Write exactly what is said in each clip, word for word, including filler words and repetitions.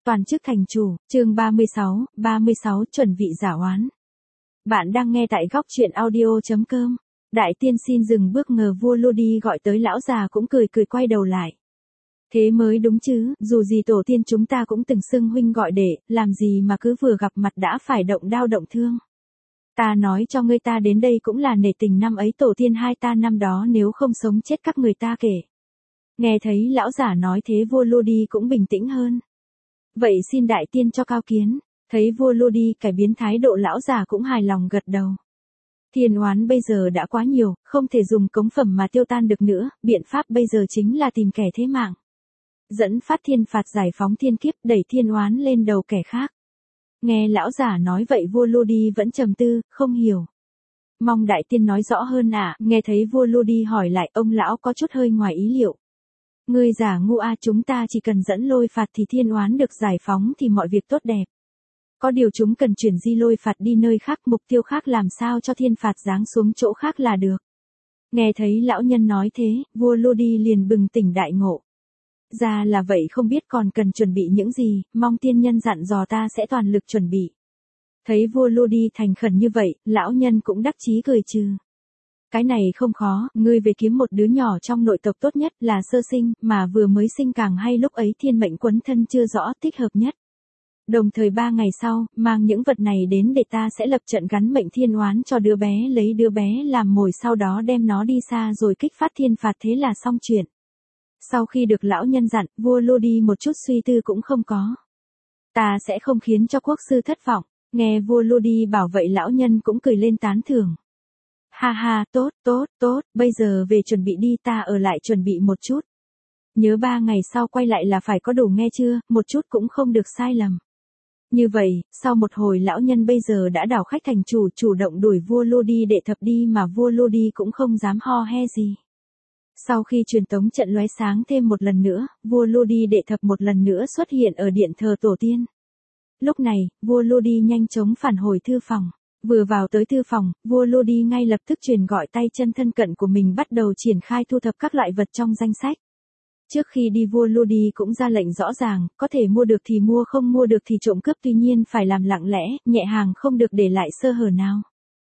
Toàn chức thành chủ, chương ba mươi sáu, ba mươi sáu chuẩn vị giả oán. Bạn đang nghe tại góc truyện audio chấm com. Đại tiên xin dừng bước, ngờ vua Lodi gọi tới, lão già cũng cười cười quay đầu lại. Thế mới đúng chứ, dù gì tổ tiên chúng ta cũng từng xưng huynh gọi đệ, làm gì mà cứ vừa gặp mặt đã phải động đao động thương. Ta nói cho ngươi, ta đến đây cũng là nể tình năm ấy tổ tiên hai ta năm đó nếu không sống chết các người ta kể. Nghe thấy lão giả nói thế, vua Lodi cũng bình tĩnh hơn. Vậy xin đại tiên cho cao kiến. Thấy vua Lodi cải biến thái độ, lão già cũng hài lòng gật đầu. Thiên oán bây giờ đã quá nhiều, không thể dùng cống phẩm mà tiêu tan được nữa, biện pháp bây giờ chính là tìm kẻ thế mạng. Dẫn phát thiên phạt, giải phóng thiên kiếp, đẩy thiên oán lên đầu kẻ khác. Nghe lão giả nói vậy, vua Lodi vẫn trầm tư, không hiểu. Mong đại tiên nói rõ hơn ạ. À. Nghe thấy vua Lodi hỏi lại, ông lão có chút hơi ngoài ý liệu. Ngươi giả ngu a, chúng ta chỉ cần dẫn lôi phạt thì thiên oán được giải phóng thì mọi việc tốt đẹp. Có điều chúng cần chuyển di lôi phạt đi nơi khác, mục tiêu khác, làm sao cho thiên phạt giáng xuống chỗ khác là được. Nghe thấy lão nhân nói thế, vua Lodi liền bừng tỉnh đại ngộ. Ra là vậy, không biết còn cần chuẩn bị những gì, mong tiên nhân dặn dò ta sẽ toàn lực chuẩn bị. Thấy vua Lodi thành khẩn như vậy, lão nhân cũng đắc chí cười trừ. Cái này không khó, ngươi về kiếm một đứa nhỏ trong nội tộc, tốt nhất là sơ sinh, mà vừa mới sinh càng hay, lúc ấy thiên mệnh quấn thân chưa rõ, thích hợp nhất. Đồng thời ba ngày sau, mang những vật này đến để ta sẽ lập trận gắn mệnh thiên oán cho đứa bé, lấy đứa bé làm mồi, sau đó đem nó đi xa rồi kích phát thiên phạt, thế là xong chuyện. Sau khi được lão nhân dặn, vua Lodi một chút suy tư cũng không có. Ta sẽ không khiến cho quốc sư thất vọng. Nghe vua Lodi bảo vậy, lão nhân cũng cười lên tán thưởng. Ha ha, tốt, tốt, tốt, bây giờ về chuẩn bị đi, ta ở lại chuẩn bị một chút. Nhớ ba ngày sau quay lại là phải có đủ, nghe chưa, một chút cũng không được sai lầm. Như vậy, sau một hồi lão nhân bây giờ đã đảo khách thành chủ, chủ động đuổi vua Lodi đệ thập đi, mà vua Lodi cũng không dám ho he gì. Sau khi truyền tống trận lóe sáng thêm một lần nữa, vua Lodi đệ thập một lần nữa xuất hiện ở điện thờ tổ tiên. Lúc này, vua Lodi nhanh chóng phản hồi thư phòng. Vừa vào tới thư phòng, vua Lodi ngay lập tức truyền gọi tay chân thân cận của mình, bắt đầu triển khai thu thập các loại vật trong danh sách. Trước khi đi, vua Lodi cũng ra lệnh rõ ràng, có thể mua được thì mua, không mua được thì trộm cướp, tuy nhiên phải làm lặng lẽ, nhẹ hàng, không được để lại sơ hở nào.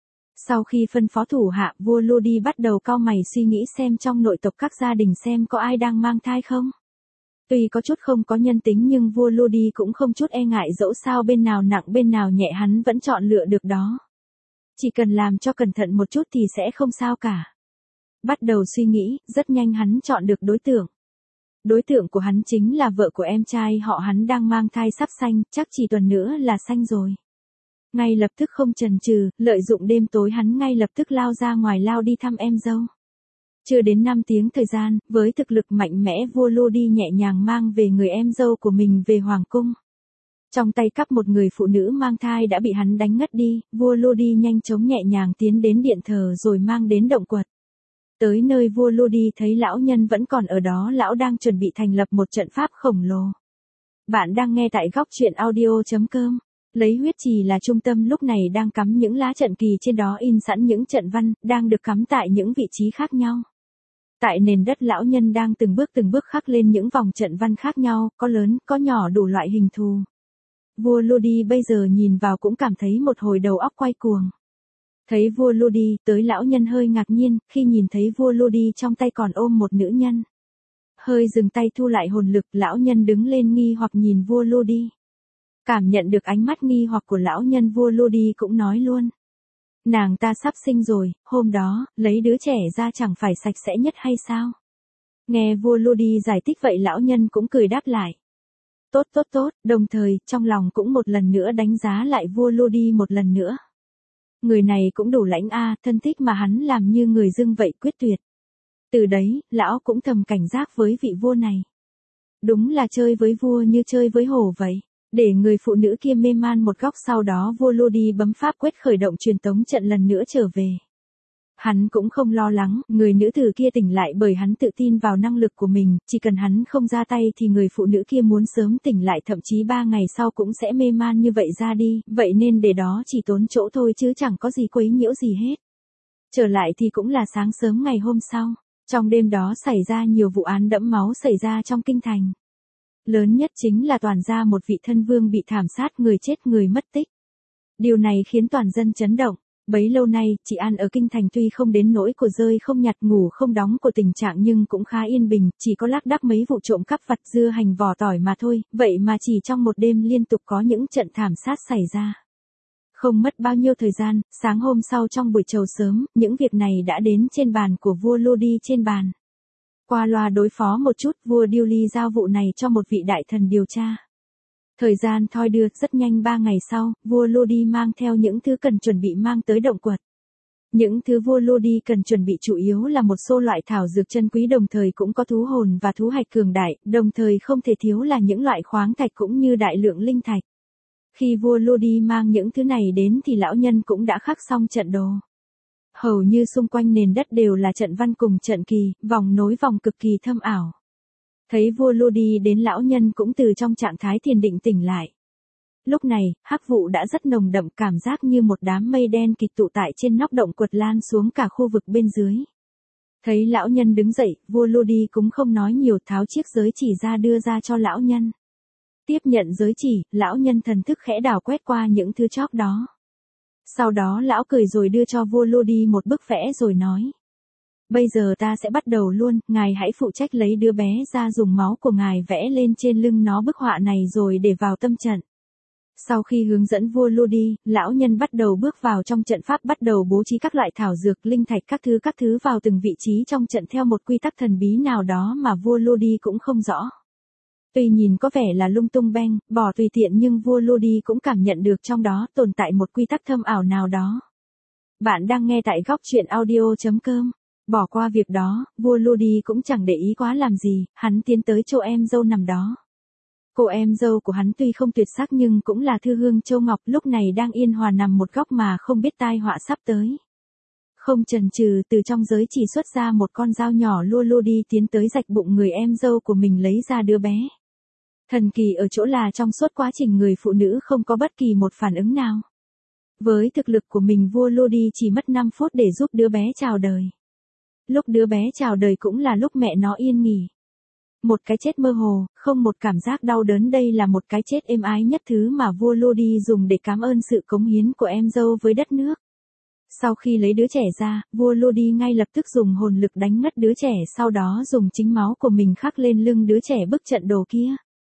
Sau khi phân phó thủ hạ, vua Lodi bắt đầu cau mày suy nghĩ xem trong nội tộc các gia đình xem có ai đang mang thai không. Tuy có chút không có nhân tính nhưng vua Lodi cũng không chút e ngại, dẫu sao bên nào nặng bên nào nhẹ hắn vẫn chọn lựa được đó. Chỉ cần làm cho cẩn thận một chút thì sẽ không sao cả. Bắt đầu suy nghĩ, rất nhanh hắn chọn được đối tượng. Đối tượng của hắn chính là vợ của em trai họ hắn đang mang thai sắp sanh, chắc chỉ tuần nữa là sanh rồi. Ngay lập tức không chần chừ, lợi dụng đêm tối hắn ngay lập tức lao ra ngoài, lao đi thăm em dâu. Chưa đến năm tiếng thời gian, với thực lực mạnh mẽ, vua Lodi nhẹ nhàng mang về người em dâu của mình về hoàng cung. Trong tay cắp một người phụ nữ mang thai đã bị hắn đánh ngất đi, vua Lodi nhanh chóng nhẹ nhàng tiến đến điện thờ rồi mang đến động quật. Tới nơi, vua Lodi thấy lão nhân vẫn còn ở đó, lão đang chuẩn bị thành lập một trận pháp khổng lồ. Bạn đang nghe tại góc truyện audio chấm com. Lấy huyết trì là trung tâm, lúc này đang cắm những lá trận kỳ, trên đó in sẵn những trận văn, đang được cắm tại những vị trí khác nhau. Tại nền đất, lão nhân đang từng bước từng bước khắc lên những vòng trận văn khác nhau, có lớn, có nhỏ, đủ loại hình thù. Vua Lodi bây giờ nhìn vào cũng cảm thấy một hồi đầu óc quay cuồng. Thấy vua Lodi tới, lão nhân hơi ngạc nhiên, khi nhìn thấy vua Lodi trong tay còn ôm một nữ nhân. Hơi dừng tay thu lại hồn lực, lão nhân đứng lên nghi hoặc nhìn vua Lodi. Cảm nhận được ánh mắt nghi hoặc của lão nhân, vua Lodi cũng nói luôn. Nàng ta sắp sinh rồi, hôm đó, lấy đứa trẻ ra chẳng phải sạch sẽ nhất hay sao? Nghe vua Lodi giải thích vậy, lão nhân cũng cười đáp lại. Tốt tốt tốt, đồng thời, trong lòng cũng một lần nữa đánh giá lại vua Lodi một lần nữa. Người này cũng đủ lãnh a, thân thích mà hắn làm như người dưng vậy, quyết tuyệt. Từ đấy, lão cũng thầm cảnh giác với vị vua này. Đúng là chơi với vua như chơi với hổ vậy. Để người phụ nữ kia mê man một góc, sau đó vua Lodi bấm pháp quyết khởi động truyền tống trận lần nữa trở về. Hắn cũng không lo lắng, người nữ tử kia tỉnh lại, bởi hắn tự tin vào năng lực của mình, chỉ cần hắn không ra tay thì người phụ nữ kia muốn sớm tỉnh lại, thậm chí ba ngày sau cũng sẽ mê man như vậy ra đi, vậy nên để đó chỉ tốn chỗ thôi chứ chẳng có gì quấy nhiễu gì hết. Trở lại thì cũng là sáng sớm ngày hôm sau, trong đêm đó xảy ra nhiều vụ án đẫm máu xảy ra trong kinh thành. Lớn nhất chính là toàn gia một vị thân vương bị thảm sát, người chết người mất tích. Điều này khiến toàn dân chấn động. Bấy lâu nay, chị An ở kinh thành tuy không đến nỗi của rơi không nhặt ngủ không đóng của tình trạng nhưng cũng khá yên bình, chỉ có lác đác mấy vụ trộm cắp vặt dưa hành vỏ tỏi mà thôi, vậy mà chỉ trong một đêm liên tục có những trận thảm sát xảy ra. Không mất bao nhiêu thời gian, sáng hôm sau trong buổi trầu sớm, những việc này đã đến trên bàn của vua Lodi trên bàn. Qua loa đối phó một chút, vua Điêu giao vụ này cho một vị đại thần điều tra. Thời gian thoi đưa, rất nhanh ba ngày sau, vua Lodi mang theo những thứ cần chuẩn bị mang tới động quật. Những thứ vua Lodi cần chuẩn bị chủ yếu là một số loại thảo dược chân quý, đồng thời cũng có thú hồn và thú hạch cường đại, đồng thời không thể thiếu là những loại khoáng thạch cũng như đại lượng linh thạch. Khi vua Lodi mang những thứ này đến thì lão nhân cũng đã khắc xong trận đồ. Hầu như xung quanh nền đất đều là trận văn cùng trận kỳ, vòng nối vòng cực kỳ thâm ảo. Thấy vua Lodi đến, lão nhân cũng từ trong trạng thái thiền định tỉnh lại. Lúc này, hắc vụ đã rất nồng đậm, cảm giác như một đám mây đen kịt tụ tại trên nóc động quật lan xuống cả khu vực bên dưới. Thấy lão nhân đứng dậy, vua Lodi cũng không nói nhiều, tháo chiếc giới chỉ ra đưa ra cho lão nhân. Tiếp nhận giới chỉ, lão nhân thần thức khẽ đảo quét qua những thứ chóp đó. Sau đó lão cười rồi đưa cho vua Lodi một bức vẽ rồi nói. Bây giờ ta sẽ bắt đầu luôn, ngài hãy phụ trách lấy đứa bé ra, dùng máu của ngài vẽ lên trên lưng nó bức họa này rồi để vào tâm trận. Sau khi hướng dẫn vua Lodi, lão nhân bắt đầu bước vào trong trận pháp, bắt đầu bố trí các loại thảo dược, linh thạch các thứ các thứ vào từng vị trí trong trận theo một quy tắc thần bí nào đó mà vua Lodi cũng không rõ. Tuy nhìn có vẻ là lung tung beng, bỏ tùy tiện nhưng vua Lodi cũng cảm nhận được trong đó tồn tại một quy tắc thâm ảo nào đó. Bạn đang nghe tại góc truyện audio chấm com. Bỏ qua việc đó, vua Lodi cũng chẳng để ý quá làm gì, hắn tiến tới chỗ em dâu nằm đó. Cô em dâu của hắn tuy không tuyệt sắc nhưng cũng là Thư Hương Châu Ngọc, lúc này đang yên hòa nằm một góc mà không biết tai họa sắp tới. Không chần chừ, từ trong giới chỉ xuất ra một con dao nhỏ, vua Lodi tiến tới rạch bụng người em dâu của mình, lấy ra đứa bé. Thần kỳ ở chỗ là trong suốt quá trình người phụ nữ không có bất kỳ một phản ứng nào. Với thực lực của mình, vua Lodi chỉ mất năm phút để giúp đứa bé chào đời. Lúc đứa bé chào đời cũng là lúc mẹ nó yên nghỉ. Một cái chết mơ hồ, không một cảm giác đau đớn, đây là một cái chết êm ái nhất, thứ mà vua Lodi dùng để cảm ơn sự cống hiến của em dâu với đất nước. Sau khi lấy đứa trẻ ra, vua Lodi ngay lập tức dùng hồn lực đánh ngất đứa trẻ, sau đó dùng chính máu của mình khắc lên lưng đứa trẻ bức trận đồ kia.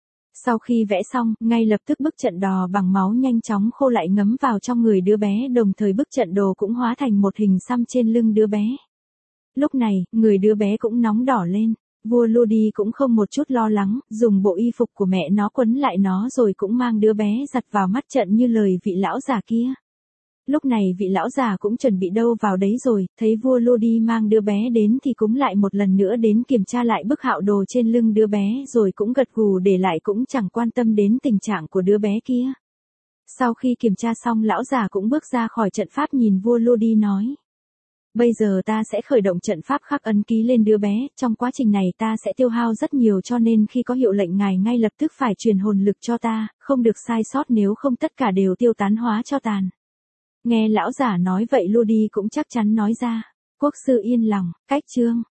Sau khi vẽ xong, ngay lập tức bức trận đò bằng máu nhanh chóng khô lại, ngấm vào trong người đứa bé, đồng thời bức trận đồ cũng hóa thành một hình xăm trên lưng đứa bé. Lúc này, người đứa bé cũng nóng đỏ lên. Vua Lodi cũng không một chút lo lắng, dùng bộ y phục của mẹ nó quấn lại nó rồi cũng mang đứa bé giặt vào mắt trận như lời vị lão già kia. Lúc này vị lão già cũng chuẩn bị đâu vào đấy rồi, thấy vua Lodi mang đứa bé đến thì cũng lại một lần nữa đến kiểm tra lại bức hạo đồ trên lưng đứa bé rồi cũng gật gù để lại, cũng chẳng quan tâm đến tình trạng của đứa bé kia. Sau khi kiểm tra xong, lão già cũng bước ra khỏi trận pháp, nhìn vua Lodi nói. Bây giờ ta sẽ khởi động trận pháp khắc ấn ký lên đứa bé, trong quá trình này ta sẽ tiêu hao rất nhiều, cho nên khi có hiệu lệnh ngài ngay lập tức phải truyền hồn lực cho ta, không được sai sót, nếu không tất cả đều tiêu tán hóa cho tàn. Nghe lão giả nói vậy, Lodi cũng chắc chắn nói ra. Quốc sư yên lòng, cách chương.